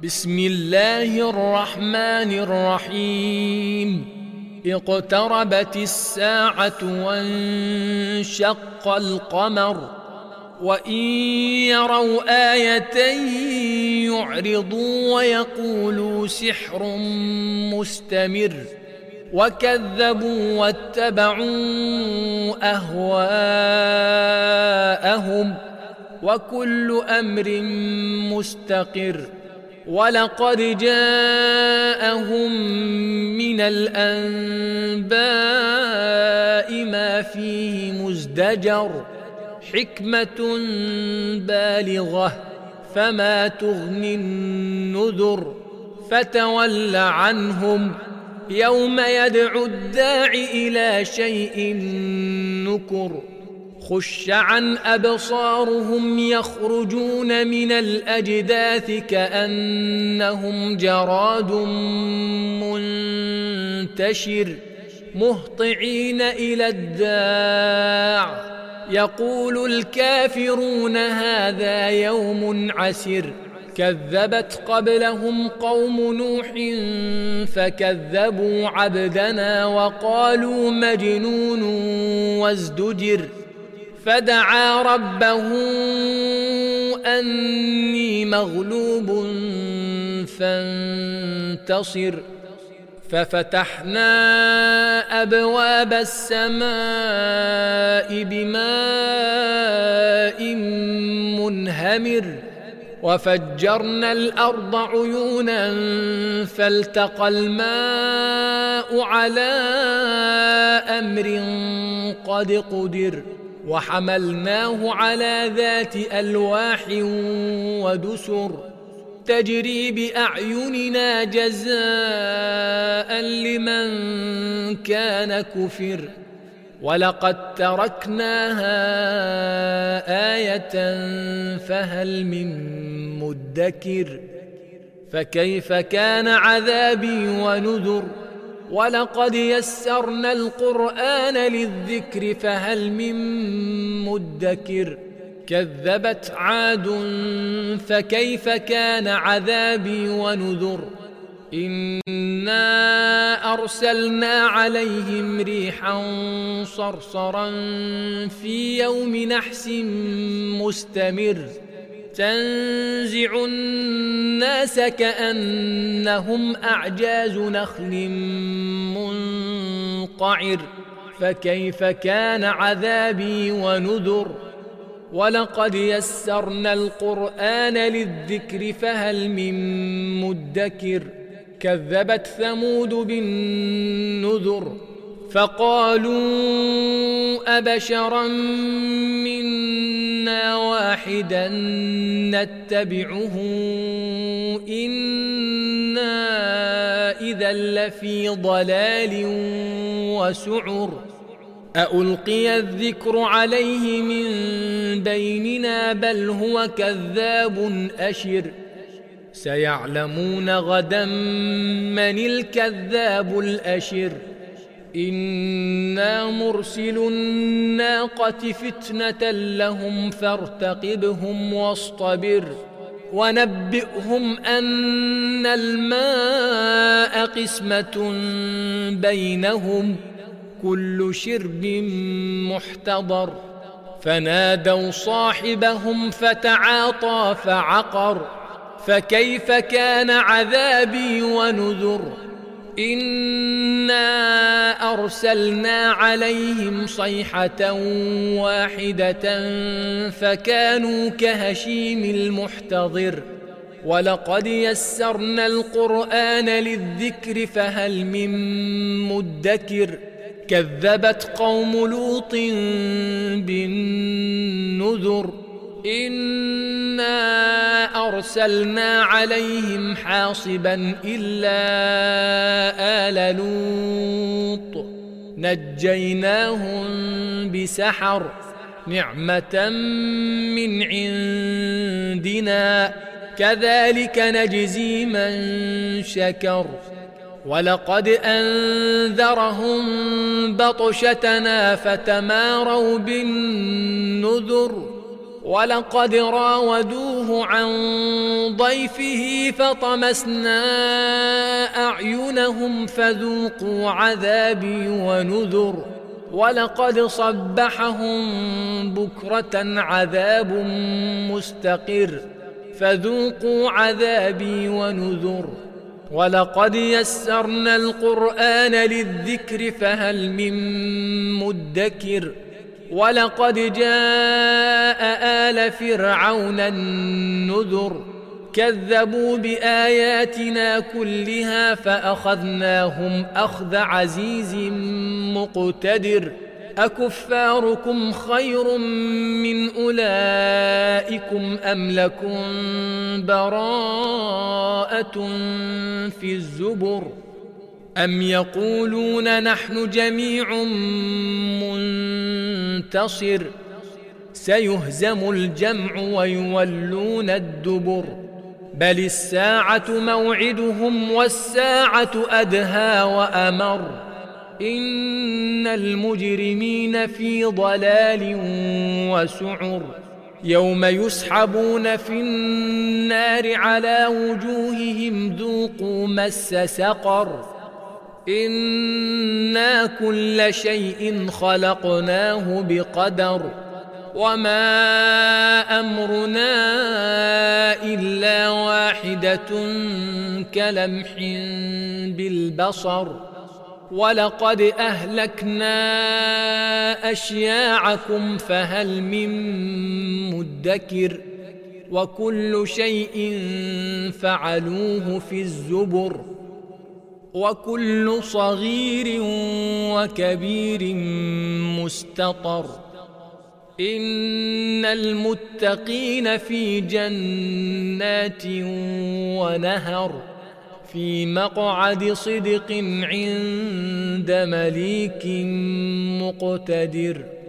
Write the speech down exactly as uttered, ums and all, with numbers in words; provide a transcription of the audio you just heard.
بسم الله الرحمن الرحيم. اقتربت الساعة وانشق القمر وإن يروا آية يعرضوا ويقولوا سحر مستمر وكذبوا واتبعوا أهواءهم وكل أمر مستقر. ولقد جاءهم من الأنباء ما فيه مزدجر حكمة بالغة فما تغني النذر. فتول عنهم يوم يدعو الداع إلى شيء نكر. خش عن أبصارهم يخرجون من الأجداث كأنهم جراد منتشر مهطعين إلى الداع يقول الكافرون هذا يوم عسر. كذبت قبلهم قوم نوح فكذبوا عبدنا وقالوا مجنون وازدجر. فدعا ربه أني مغلوب فانتصر. ففتحنا أبواب السماء بماء منهمر وفجرنا الأرض عيونا فالتقى الماء على أمر قد قدر. وحملناه على ذات ألواح ودسر تجري بأعيننا جزاء لمن كان كفر. ولقد تركناها آية فهل من مدكر. فكيف كان عذابي ونذر. ولقد يسرنا القرآن للذكر فهل من مدكر. كذبت عاد فكيف كان عذابي ونذر. إنا أرسلنا عليهم ريحا صرصرا في يوم نحس مستمر تنزع الناس كأنهم أعجاز نخل منقعر. فكيف كان عذابي ونذر. ولقد يسرنا القرآن للذكر فهل من مدكر. كذبت ثمود بالنذر فقالوا أبشرا منا واحدا نتبعه إنا إذا لفي ضلال وسعر. أألقي الذكر عليه من بيننا بل هو كذاب أشر. سيعلمون غدا من الكذاب الأشر. إنا مرسل الناقة فتنة لهم فارتقبهم واصطبر. ونبئهم أن الماء قسمة بينهم كل شرب محتضر. فنادوا صاحبهم فتعاطى فعقر. فكيف كان عذابي ونذر. إنا أرسلنا عليهم صيحة واحدة فكانوا كهشيم المحتضر. ولقد يسرنا القرآن للذكر فهل من مدكر. كذبت قوم لوط بالنذر. إنا أرسلنا عليهم حاصبا إلا آل لوط نجيناهم بسحر نعمة من عندنا كذلك نجزي من شكر. ولقد أنذرهم بطشتنا فتماروا بالنذر ولقد راودوه عن ضيفه فطمسنا أعينهم فذوقوا عذابي ونذر ولقد صبحهم بكرة عذاب مستقر فذوقوا عذابي ونذر ولقد يسرنا القرآن للذكر فهل من مدكر ولقد جاء آل فرعون النذر كذبوا بآياتنا كلها فأخذناهم أخذ عزيز مقتدر أكفاركم خير من أولئكم أم لكم براءة في الزبر أم يقولون نحن جميع منتصر سيهزم الجمع ويولون الدبر بل الساعة موعدهم والساعة أدهى وأمر إن المجرمين في ضلال وسعر يوم يسحبون في النار على وجوههم ذوقوا مس سقر إنا كل شيء خلقناه بقدر وما أمرنا إلا واحدة كلمح بالبصر ولقد أهلكنا أشياعكم فهل من مدكر وكل شيء فعلوه في الزبر وكل صغير وكبير مستطر إن المتقين في جنات ونهر في مقعد صدق عند مليك مقتدر.